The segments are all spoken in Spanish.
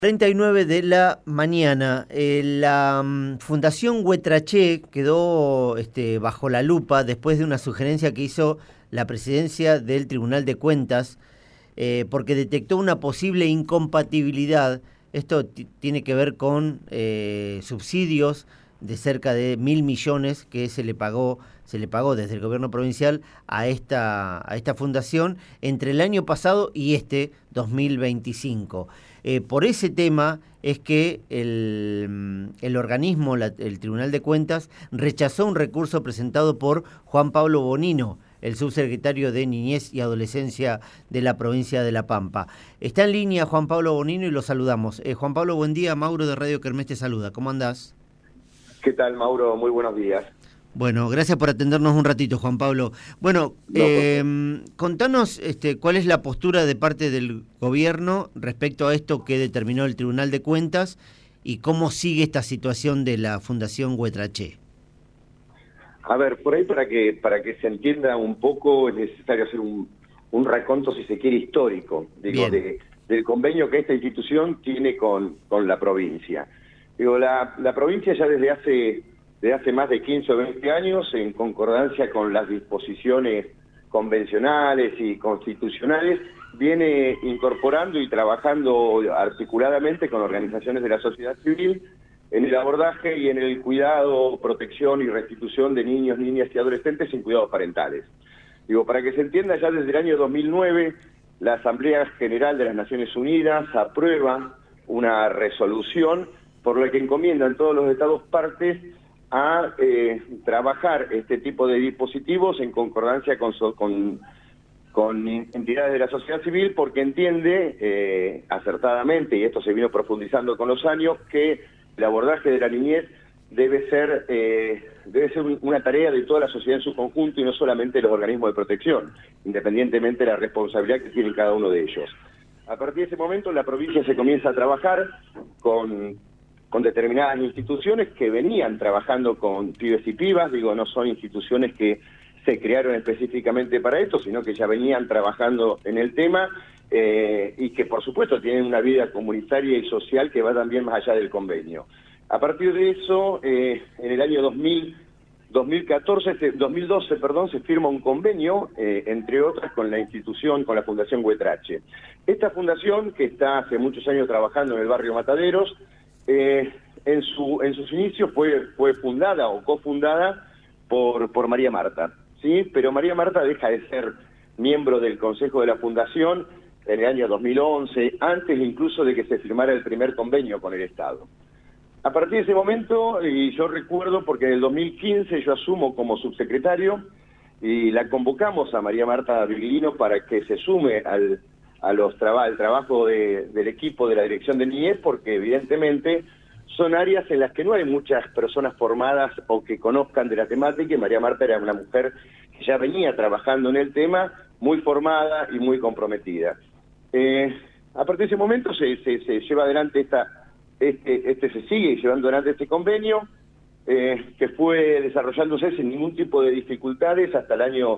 39 de la mañana, la Fundación Huetraché quedó bajo la lupa después de una sugerencia que hizo la presidencia del Tribunal de Cuentas porque detectó una posible incompatibilidad. Esto tiene que ver con subsidios de cerca de 1.000 millones que se le pagó desde el gobierno provincial a esta fundación entre el año pasado y 2025. Por ese tema es que el organismo, el Tribunal de Cuentas, rechazó un recurso presentado por Juan Pablo Bonino, el subsecretario de Niñez y Adolescencia de la provincia de La Pampa. Está en línea Juan Pablo Bonino y lo saludamos. Juan Pablo, buen día. Mauro de Radio Kermés te saluda. ¿Cómo andás? ¿Qué tal, Mauro? Muy buenos días. Bueno, gracias por atendernos un ratito, Juan Pablo. Bueno, contanos cuál es la postura de parte del gobierno respecto a esto que determinó el Tribunal de Cuentas y cómo sigue esta situación de la Fundación Huetraché. A ver, por ahí para que se entienda un poco es necesario hacer un raconto, si se quiere, histórico, del convenio que esta institución tiene con la provincia. La provincia ya desde hace más de 15 o 20 años, en concordancia con las disposiciones convencionales y constitucionales, viene incorporando y trabajando articuladamente con organizaciones de la sociedad civil en el abordaje y en el cuidado, protección y restitución de niños, niñas y adolescentes sin cuidados parentales. Para que se entienda, ya desde el año 2009, la Asamblea General de las Naciones Unidas aprueba una resolución por la que encomiendan todos los estados partes a trabajar este tipo de dispositivos en concordancia con entidades de la sociedad civil, porque entiende acertadamente, y esto se vino profundizando con los años, que el abordaje de la niñez debe ser una tarea de toda la sociedad en su conjunto y no solamente de los organismos de protección, independientemente de la responsabilidad que tiene cada uno de ellos. A partir de ese momento, la provincia se comienza a trabajar con determinadas instituciones que venían trabajando con pibes y pibas. No son instituciones que se crearon específicamente para esto, sino que ya venían trabajando en el tema y que por supuesto tienen una vida comunitaria y social que va también más allá del convenio. A partir de eso, en el año 2012, se firma un convenio, entre otras, con la Fundación Huetraché. Esta fundación, que está hace muchos años trabajando en el barrio Mataderos, en sus inicios fue fundada o cofundada por María Marta, ¿sí? Pero María Marta deja de ser miembro del Consejo de la Fundación en el año 2011, antes incluso de que se firmara el primer convenio con el Estado. A partir de ese momento, y yo recuerdo porque en el 2015 yo asumo como subsecretario y la convocamos a María Marta Viglino para que se sume al trabajo del equipo de la Dirección de Niñez, porque evidentemente son áreas en las que no hay muchas personas formadas o que conozcan de la temática, y María Marta era una mujer que ya venía trabajando en el tema, muy formada y muy comprometida. A partir de ese momento se lleva adelante se sigue llevando adelante este convenio, que fue desarrollándose sin ningún tipo de dificultades hasta el año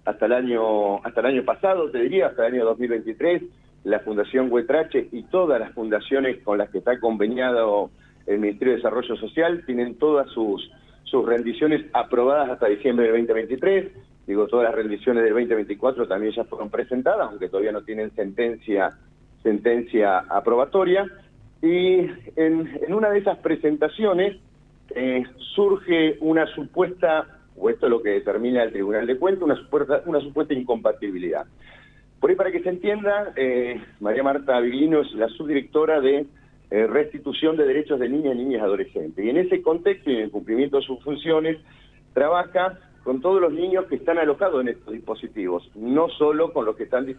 pasado, te diría, hasta el año 2023, la Fundación Huetraché y todas las fundaciones con las que está conveniado el Ministerio de Desarrollo Social tienen todas sus rendiciones aprobadas hasta diciembre del 2023. Todas las rendiciones del 2024 también ya fueron presentadas, aunque todavía no tienen sentencia aprobatoria. Y en una de esas presentaciones surge una supuesta, o esto es lo que determina el Tribunal de Cuentas, una supuesta incompatibilidad. Por ahí, para que se entienda, María Marta Viglino es la subdirectora de restitución de derechos de niñas, niñas y adolescentes. Y en ese contexto y en el cumplimiento de sus funciones, trabaja con todos los niños que están alojados en estos dispositivos, no solo con los que están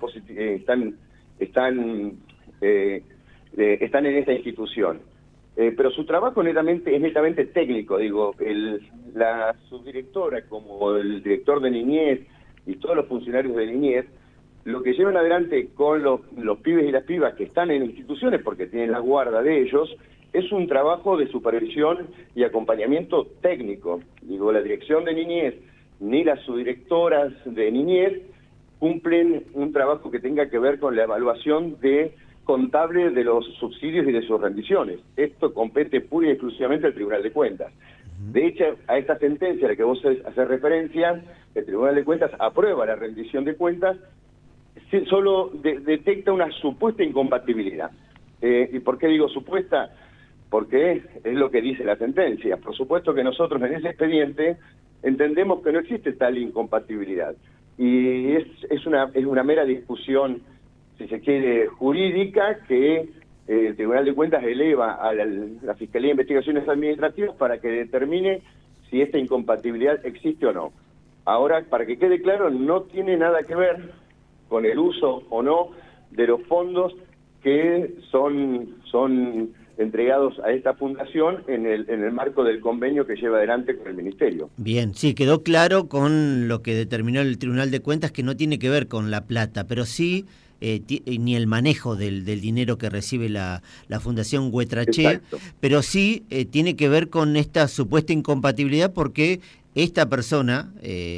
en esta institución. Pero su trabajo es netamente técnico. La subdirectora, como el director de niñez y todos los funcionarios de niñez, lo que llevan adelante con los pibes y las pibas que están en instituciones, porque tienen la guarda de ellos, es un trabajo de supervisión y acompañamiento técnico. La dirección de niñez ni las subdirectoras de niñez cumplen un trabajo que tenga que ver con la evaluación de contable de los subsidios y de sus rendiciones. Esto compete pura y exclusivamente al Tribunal de Cuentas. De hecho, a esta sentencia a la que vos haces referencia, el Tribunal de Cuentas aprueba la rendición de cuentas, solo detecta una supuesta incompatibilidad. ¿Y por qué digo supuesta? Porque es lo que dice la sentencia. Por supuesto que nosotros en ese expediente entendemos que no existe tal incompatibilidad. Y es una mera discusión, si se quiere, jurídica, que el Tribunal de Cuentas eleva a la Fiscalía de Investigaciones Administrativas para que determine si esta incompatibilidad existe o no. Ahora, para que quede claro, no tiene nada que ver con el uso o no de los fondos que son entregados a esta fundación en el marco del convenio que lleva adelante con el Ministerio. Bien, sí, quedó claro con lo que determinó el Tribunal de Cuentas que no tiene que ver con la plata, pero sí ni el manejo del dinero que recibe la Fundación Huetraché, pero sí tiene que ver con esta supuesta incompatibilidad porque esta persona,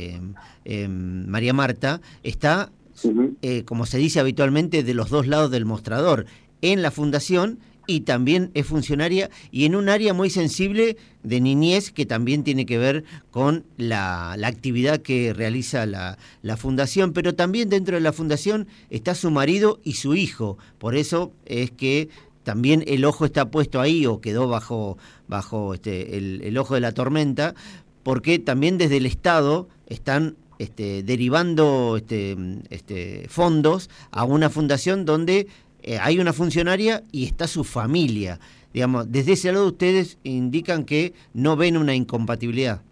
María Marta, está, como se dice habitualmente, de los dos lados del mostrador, en la fundación y también es funcionaria y en un área muy sensible de niñez que también tiene que ver con la actividad que realiza la fundación, pero también dentro de la fundación está su marido y su hijo, por eso es que también el ojo está puesto ahí o quedó bajo el ojo de la tormenta, porque también desde el Estado están derivando fondos a una fundación donde hay una funcionaria y está su familia. Digamos, desde ese lado ustedes indican que no ven una incompatibilidad.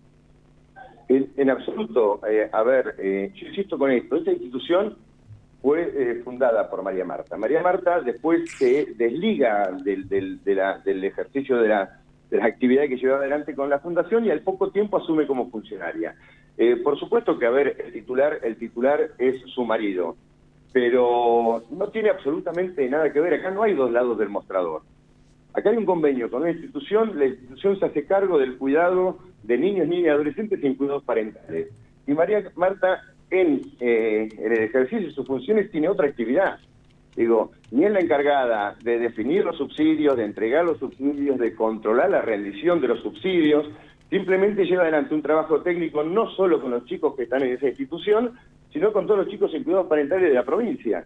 En absoluto. Yo insisto con esto. Esta institución fue fundada por María Marta. María Marta después se desliga del ejercicio de las actividades que llevaba adelante con la fundación y al poco tiempo asume como funcionaria. Por supuesto que, el titular es su marido, pero no tiene absolutamente nada que ver. Acá no hay dos lados del mostrador. Acá hay un convenio con una institución, la institución se hace cargo del cuidado de niños, niñas y adolescentes sin cuidados parentales. Y María Marta, en el ejercicio de sus funciones, tiene otra actividad. Ni es la encargada de definir los subsidios, de entregar los subsidios, de controlar la rendición de los subsidios, simplemente lleva adelante un trabajo técnico no solo con los chicos que están en esa institución, sino con todos los chicos sin cuidados parentales de la provincia.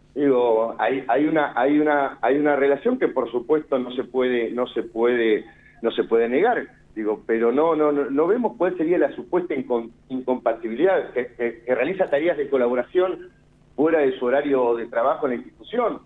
Hay una relación que por supuesto no se puede negar, pero no vemos cuál sería la supuesta incompatibilidad que realiza tareas de colaboración fuera de su horario de trabajo en la institución.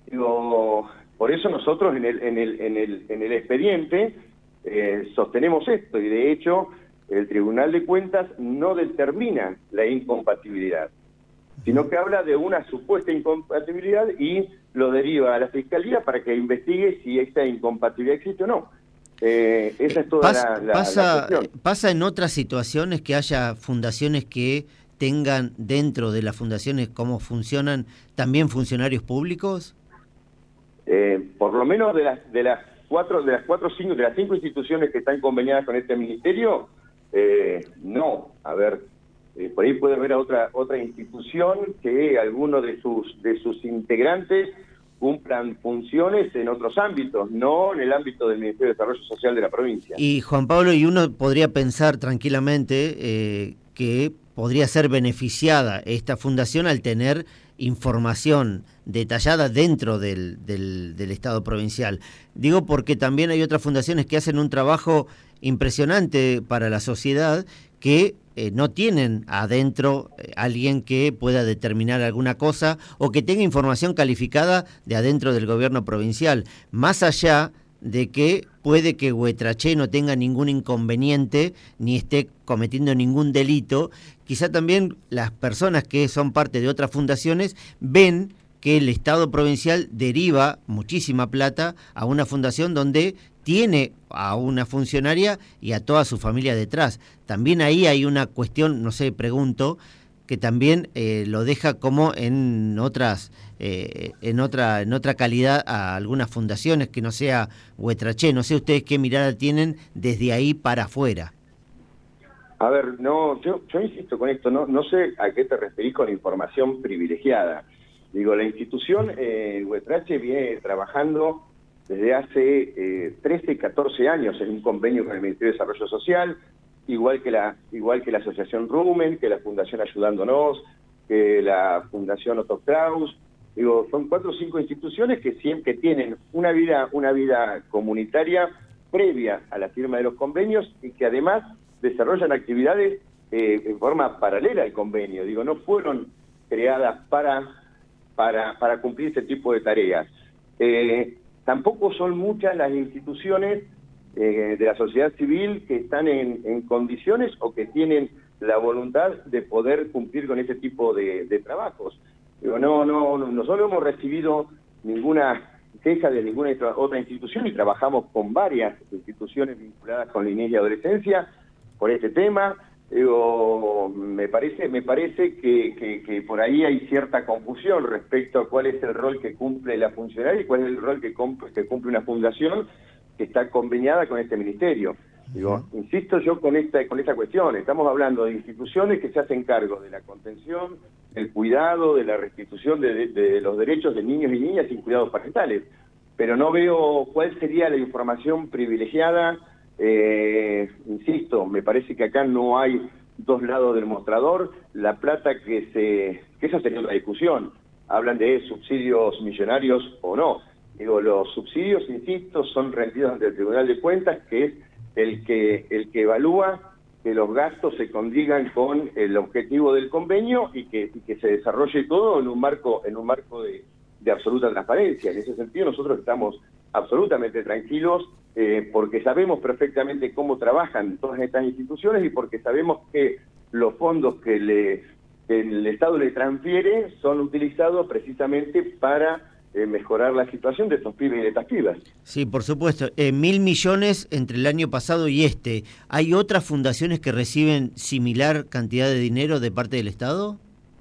Por eso nosotros en el expediente sostenemos esto, y de hecho el Tribunal de Cuentas no determina la incompatibilidad, sino que habla de una supuesta incompatibilidad y lo deriva a la Fiscalía para que investigue si esta incompatibilidad existe o no. Esa es toda la cuestión. ¿Pasa en otras situaciones que haya fundaciones que tengan dentro de las fundaciones cómo funcionan también funcionarios públicos? Por lo menos de las cinco instituciones que están conveniadas con este ministerio, no. Por ahí puede haber otra institución que algunos de sus integrantes cumplan funciones en otros ámbitos, no en el ámbito del Ministerio de Desarrollo Social de la provincia. Y Juan Pablo, y uno podría pensar tranquilamente que podría ser beneficiada esta fundación al tener información detallada dentro del Estado provincial. Digo porque también hay otras fundaciones que hacen un trabajo impresionante para la sociedad que no tienen adentro alguien que pueda determinar alguna cosa o que tenga información calificada de adentro del gobierno provincial, más allá de que puede que Huetraché no tenga ningún inconveniente ni esté cometiendo ningún delito. Quizá también las personas que son parte de otras fundaciones ven que el Estado provincial deriva muchísima plata a una fundación donde tiene a una funcionaria y a toda su familia detrás. También ahí hay una cuestión, no sé, pregunto, que también lo deja como en otra calidad a algunas fundaciones que no sea Huetraché. No sé ustedes qué mirada tienen desde ahí para afuera. Yo insisto con esto, no sé a qué te referís con información privilegiada. Digo, la institución Huetrache viene trabajando desde hace 13, 14 años en un convenio con el Ministerio de Desarrollo Social, igual que la Asociación Rumen, que la Fundación Ayudándonos, que la Fundación Otto Kraus. Digo, son 4 o 5 instituciones que siempre tienen una vida comunitaria previa a la firma de los convenios y que además desarrollan actividades en forma paralela al convenio. Digo, no fueron creadas para cumplir este tipo de tareas. Tampoco son muchas las instituciones de la sociedad civil que están en condiciones o que tienen la voluntad de poder cumplir con ese tipo de trabajos. Digo, nosotros no hemos recibido ninguna queja de ninguna otra institución y trabajamos con varias instituciones vinculadas con la niñez y adolescencia por este tema. Digo, me parece que por ahí hay cierta confusión respecto a cuál es el rol que cumple la funcionaria y cuál es el rol que cumple una fundación que está conveniada con este ministerio. Digo, insisto yo con esta cuestión, estamos hablando de instituciones que se hacen cargo de la contención, el cuidado, de la restitución de los derechos de niños y niñas sin cuidados parentales, pero no veo cuál sería la información privilegiada. Insisto, me parece que acá no hay dos lados del mostrador. La plata que esa sería otra discusión, hablan de subsidios millonarios o no. Digo, los subsidios, insisto, son rendidos ante el Tribunal de Cuentas, que es el que evalúa que los gastos se condigan con el objetivo del convenio y que se desarrolle todo en un marco de absoluta transparencia. En ese sentido nosotros estamos absolutamente tranquilos porque sabemos perfectamente cómo trabajan todas estas instituciones y porque sabemos que los fondos que el Estado le transfiere son utilizados precisamente para mejorar la situación de estos pibes y de estas pibas. Sí, por supuesto. 1.000 millones entre el año pasado y este. ¿Hay otras fundaciones que reciben similar cantidad de dinero de parte del Estado?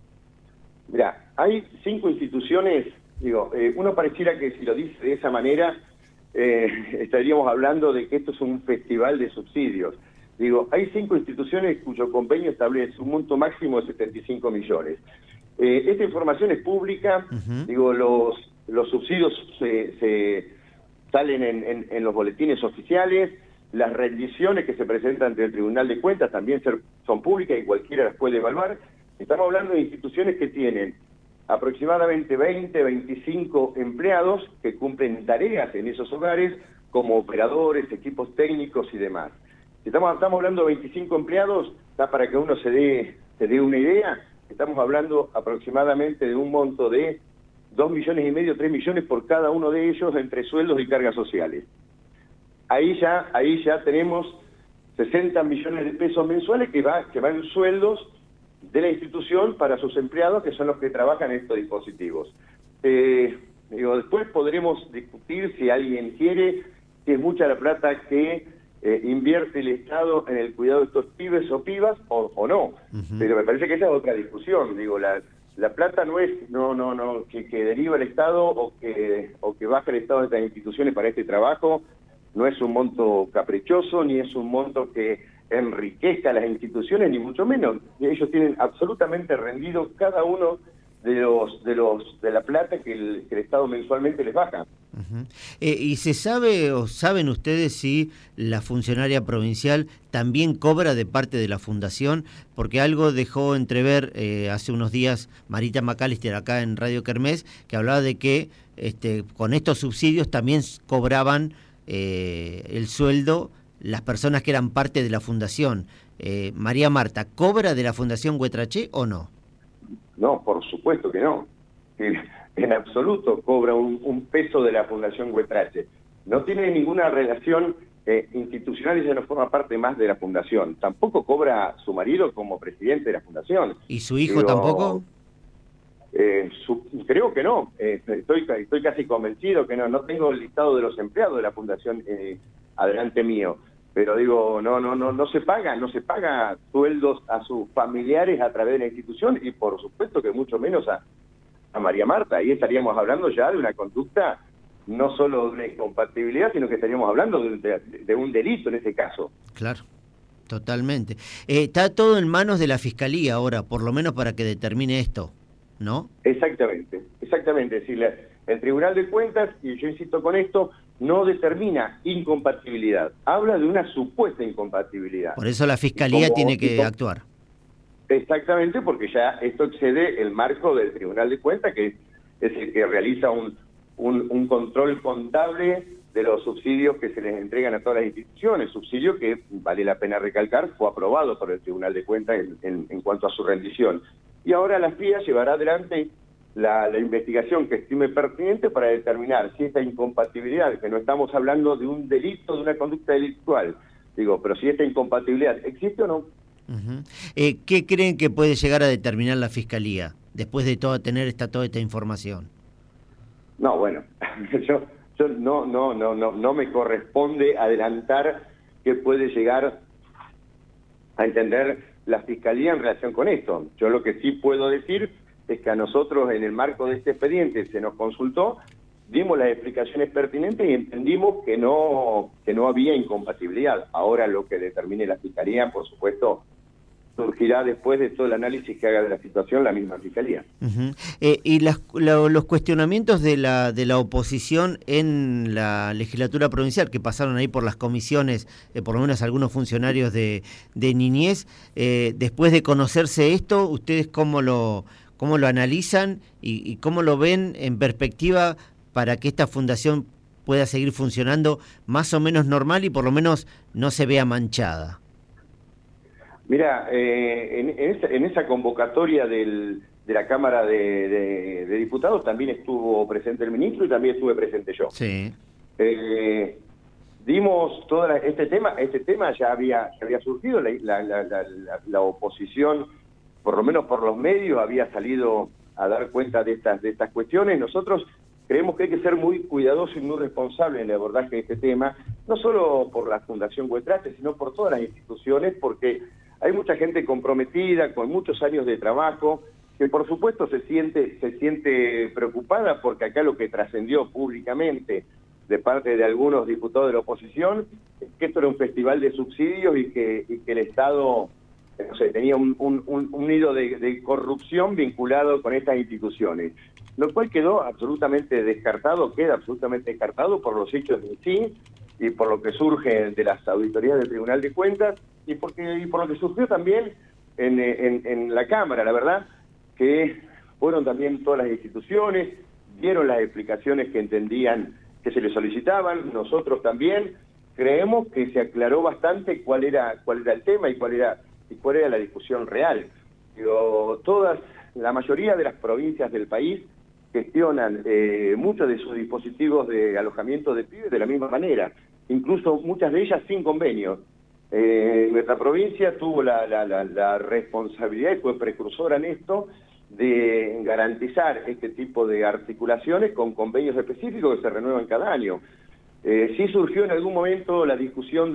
Mirá, hay 5 instituciones, digo, uno pareciera que si lo dice de esa manera, estaríamos hablando de que esto es un festival de subsidios. Digo, hay 5 instituciones cuyo convenio establece un monto máximo de 75 millones. Esta información es pública. Digo, los subsidios se salen en los boletines oficiales, las rendiciones que se presentan ante el Tribunal de Cuentas también son públicas y cualquiera las puede evaluar. Estamos hablando de instituciones que tienen aproximadamente 20, 25 empleados que cumplen tareas en esos hogares como operadores, equipos técnicos y demás. Estamos hablando de 25 empleados, está para que uno se dé una idea. Estamos hablando aproximadamente de un monto de 2,5 millones, 3 millones por cada uno de ellos entre sueldos y cargas sociales. Ahí ya tenemos 60 millones de pesos mensuales que van en sueldos de la institución para sus empleados, que son los que trabajan en estos dispositivos. Después podremos discutir si alguien quiere, si es mucha la plata que invierte el Estado en el cuidado de estos pibes o pibas o no. Pero me parece que esa es otra discusión. Digo, la plata no es que deriva el Estado o que baja el Estado de estas instituciones para este trabajo. No es un monto caprichoso, ni es un monto que enriquezca a las instituciones, ni mucho menos. Ellos tienen absolutamente rendido cada uno de la plata que el Estado mensualmente les baja. ¿Y se sabe o saben ustedes si la funcionaria provincial también cobra de parte de la fundación? Porque algo dejó entrever hace unos días Marita McAllister acá en Radio Kermés, que hablaba de que con estos subsidios también cobraban el sueldo las personas que eran parte de la fundación. María Marta, ¿cobra de la Fundación Huetrache o no? No, por supuesto que no. En absoluto cobra un peso de la Fundación Huetrache. No tiene ninguna relación institucional y ya no forma parte más de la Fundación. Tampoco cobra su marido como presidente de la Fundación. ¿Y su hijo tampoco? Creo que no. Estoy casi convencido que no. No tengo el listado de los empleados de la Fundación adelante mío. Pero digo, no se paga sueldos a sus familiares a través de la institución y por supuesto que mucho menos a María Marta. Ahí estaríamos hablando ya de una conducta, no solo de una incompatibilidad, sino que estaríamos hablando de un delito en este caso. Claro, totalmente. Está todo en manos de la Fiscalía ahora, por lo menos para que determine esto, ¿no? Exactamente. Es decir, el Tribunal de Cuentas, y yo insisto con esto, no determina incompatibilidad, habla de una supuesta incompatibilidad. Por eso la Fiscalía tiene que actuar. Exactamente, porque ya esto excede el marco del Tribunal de Cuentas, que es el que realiza un control contable de los subsidios que se les entregan a todas las instituciones, subsidio que, vale la pena recalcar, fue aprobado por el Tribunal de Cuentas en cuanto a su rendición. Y ahora la FIA llevará adelante la investigación que estime pertinente para determinar si esta incompatibilidad, que no estamos hablando de un delito, de una conducta delictual, pero si esta incompatibilidad existe o no. Uh-huh. ¿Qué creen que puede llegar a determinar la Fiscalía después de tener toda esta información? No, bueno, yo no me corresponde adelantar qué puede llegar a entender la Fiscalía en relación con esto. Yo lo que sí puedo decir es que a nosotros, en el marco de este expediente, se nos consultó, dimos las explicaciones pertinentes y entendimos que no había incompatibilidad. Ahora lo que determine la Fiscalía, por supuesto, surgirá después de todo el análisis que haga de la situación la misma Fiscalía. Uh-huh. Y los cuestionamientos de la oposición en la legislatura provincial, que pasaron ahí por las comisiones, por lo menos algunos funcionarios de niñez, después de conocerse esto, ¿ustedes cómo lo analizan y cómo lo ven en perspectiva para que esta fundación pueda seguir funcionando más o menos normal y por lo menos no se vea manchada? Mira, en esa convocatoria de la Cámara de Diputados también estuvo presente el ministro y también estuve presente yo. Sí. Dimos este tema ya había surgido, la oposición, por lo menos por los medios, había salido a dar cuenta de estas cuestiones. Nosotros creemos que hay que ser muy cuidadoso y muy responsable en el abordaje de este tema, no solo por la Fundación Güetrache, sino por todas las instituciones, porque hay mucha gente comprometida, con muchos años de trabajo, que por supuesto se siente preocupada porque acá lo que trascendió públicamente de parte de algunos diputados de la oposición es que esto era un festival de subsidios y que el Estado, no sé, tenía un nido de corrupción vinculado con estas instituciones, lo cual queda absolutamente descartado por los hechos en sí y por lo que surge de las auditorías del Tribunal de Cuentas y por lo que surgió también en la Cámara. La verdad que fueron también todas las instituciones, dieron las explicaciones que entendían que se les solicitaban. Nosotros también creemos que se aclaró bastante cuál era el tema y cuál era la discusión real. La mayoría de las provincias del país gestionan muchos de sus dispositivos de alojamiento de pibes de la misma manera, incluso muchas de ellas sin convenio. Nuestra provincia tuvo la responsabilidad y fue precursora en esto de garantizar este tipo de articulaciones con convenios específicos que se renuevan cada año. Sí surgió en algún momento la discusión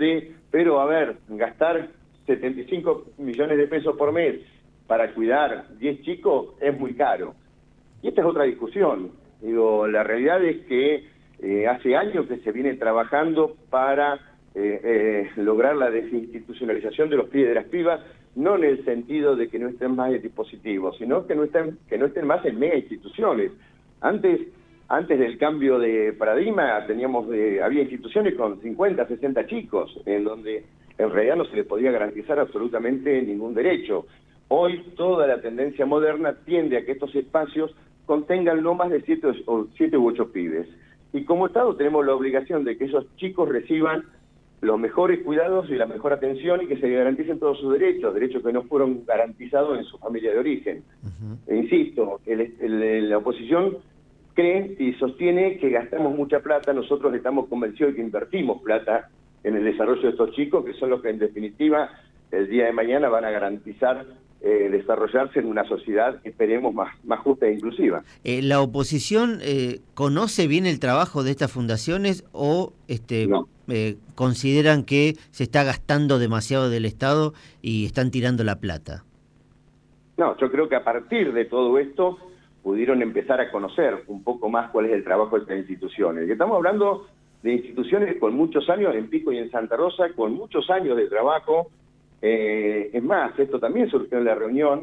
gastar 75 millones de pesos por mes para cuidar 10 chicos es muy caro. Y esta es otra discusión. La realidad es que hace años que se viene trabajando para lograr la desinstitucionalización de los pibes y de las pibas, no en el sentido de que no estén más en dispositivos, sino que no estén más en mega instituciones. Antes del cambio de paradigma había instituciones con 50, 60 chicos, en donde en realidad no se les podía garantizar absolutamente ningún derecho. Hoy toda la tendencia moderna tiende a que estos espacios contengan no más de 7 u 8 pibes. Y como Estado tenemos la obligación de que esos chicos reciban los mejores cuidados y la mejor atención y que se garanticen todos sus derechos que no fueron garantizados en su familia de origen. Uh-huh. E insisto, la oposición cree y sostiene que gastamos mucha plata. Nosotros estamos convencidos de que invertimos plata en el desarrollo de estos chicos, que son los que en definitiva el día de mañana van a garantizar desarrollarse en una sociedad, esperemos, más justa e inclusiva. ¿La oposición conoce bien el trabajo de estas fundaciones o no? Consideran que se está gastando demasiado del Estado y están tirando la plata? No, yo creo que a partir de todo esto pudieron empezar a conocer un poco más cuál es el trabajo de estas instituciones. Y estamos hablando de instituciones con muchos años en Pico y en Santa Rosa, con muchos años de trabajo. Es más, esto también surgió en la reunión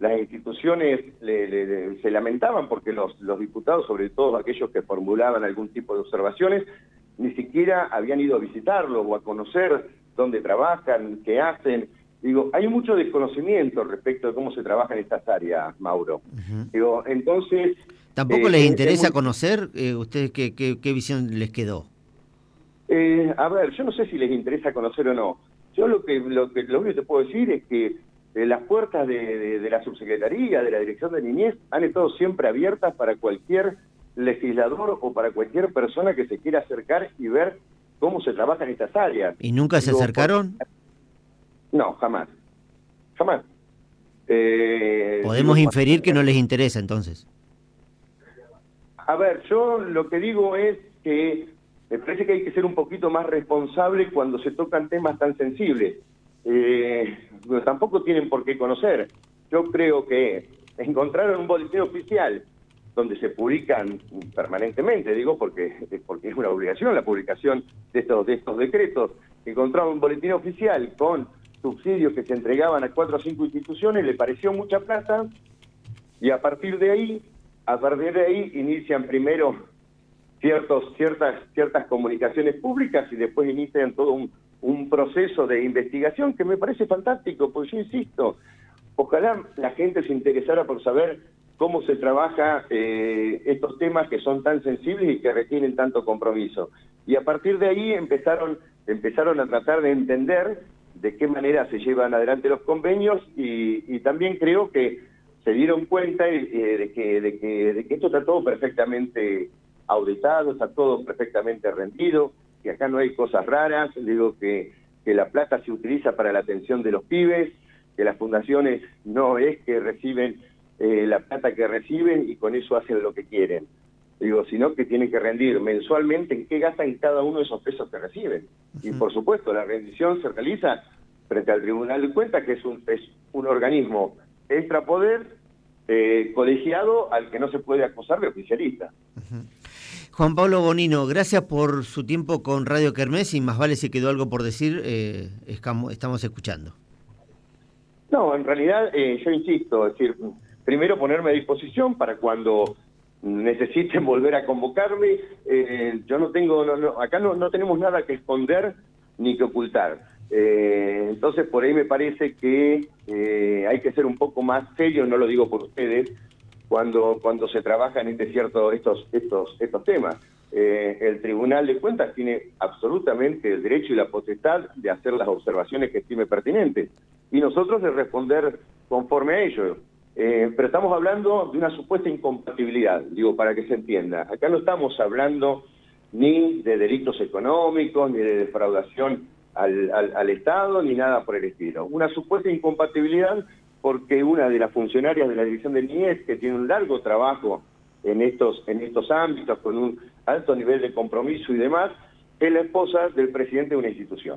las instituciones se lamentaban porque los diputados, sobre todo aquellos que formulaban algún tipo de observaciones, ni siquiera habían ido a visitarlos o a conocer dónde trabajan, qué hacen. Digo, hay mucho desconocimiento respecto de cómo se trabaja en estas áreas, Mauro. Digo, entonces... ¿Tampoco les interesa conocer ustedes qué visión les quedó? A ver, yo no sé si les interesa conocer o no. Yo lo único que te puedo decir es que las puertas de la subsecretaría, de la Dirección de Niñez, han estado siempre abiertas para cualquier legislador o para cualquier persona que se quiera acercar y ver cómo se trabaja en estas áreas. ¿Y nunca se acercaron? No, jamás. Jamás. Podemos inferir que no les interesa, entonces. A ver, yo lo que digo es que me parece que hay que ser un poquito más responsable cuando se tocan temas tan sensibles. Tampoco tienen por qué conocer. Yo creo que encontraron un boletín oficial donde se publican permanentemente, digo, porque es una obligación la publicación de estos decretos. Encontraron un boletín oficial con subsidios que se entregaban a 4 o 5 instituciones, le pareció mucha plata, y a partir de ahí inician primero ciertas comunicaciones públicas y después inician todo un proceso de investigación que me parece fantástico, porque yo insisto, ojalá la gente se interesara por saber cómo se trabaja estos temas que son tan sensibles y que requieren tanto compromiso. Y a partir de ahí empezaron a tratar de entender de qué manera se llevan adelante los convenios y también creo que se dieron cuenta de que esto está todo perfectamente auditado, está todo perfectamente rendido, que acá no hay cosas raras, digo que la plata se utiliza para la atención de los pibes, que las fundaciones no es que reciben la plata que reciben y con eso hacen lo que quieren, digo, sino que tienen que rendir mensualmente en qué gastan cada uno de esos pesos que reciben. Y por supuesto, la rendición se realiza frente al Tribunal de Cuentas, que es un organismo extrapoder, colegiado, al que no se puede acusar de oficialista. Juan Pablo Bonino, gracias por su tiempo con Radio Kermés, y más vale si quedó algo por decir, estamos escuchando. No, en realidad yo insisto, es decir, primero ponerme a disposición para cuando necesiten volver a convocarme. Yo no tengo, acá no tenemos nada que esconder ni que ocultar. Entonces por ahí me parece que hay que ser un poco más serio, no lo digo por ustedes, cuando se trabajan estos temas. El Tribunal de Cuentas tiene absolutamente el derecho y la potestad de hacer las observaciones que estime pertinentes y nosotros de responder conforme a ello. Pero estamos hablando de una supuesta incompatibilidad, digo, para que se entienda. Acá no estamos hablando ni de delitos económicos, ni de defraudación al Estado, ni nada por el estilo. Una supuesta incompatibilidad porque una de las funcionarias de la Dirección de Niñez, que tiene un largo trabajo en estos ámbitos, con un alto nivel de compromiso y demás, es la esposa del presidente de una institución.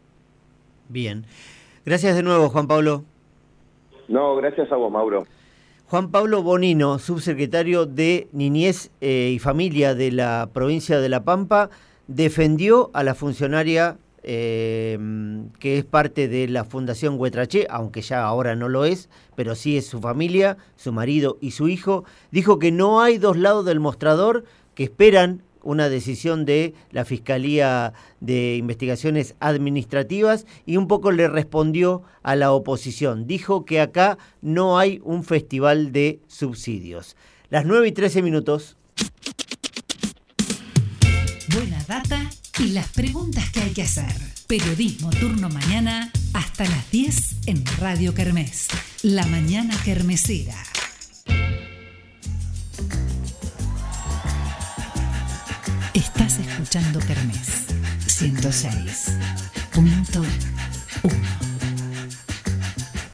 Bien. Gracias de nuevo, Juan Pablo. No, gracias a vos, Mauro. Juan Pablo Bonino, subsecretario de Niñez y Familia de la provincia de La Pampa, defendió a la funcionaria que es parte de la Fundación Huetraché, aunque ya ahora no lo es, pero sí es su familia, su marido y su hijo. Dijo que no hay dos lados del mostrador, que esperan una decisión de la Fiscalía de Investigaciones Administrativas, y un poco le respondió a la oposición. Dijo que acá no hay un festival de subsidios. Las 9:13. Buena data y las preguntas que hay que hacer. Periodismo turno mañana hasta las 10 en Radio Kermés. La mañana kermesera. Estás escuchando Kermés 106.1.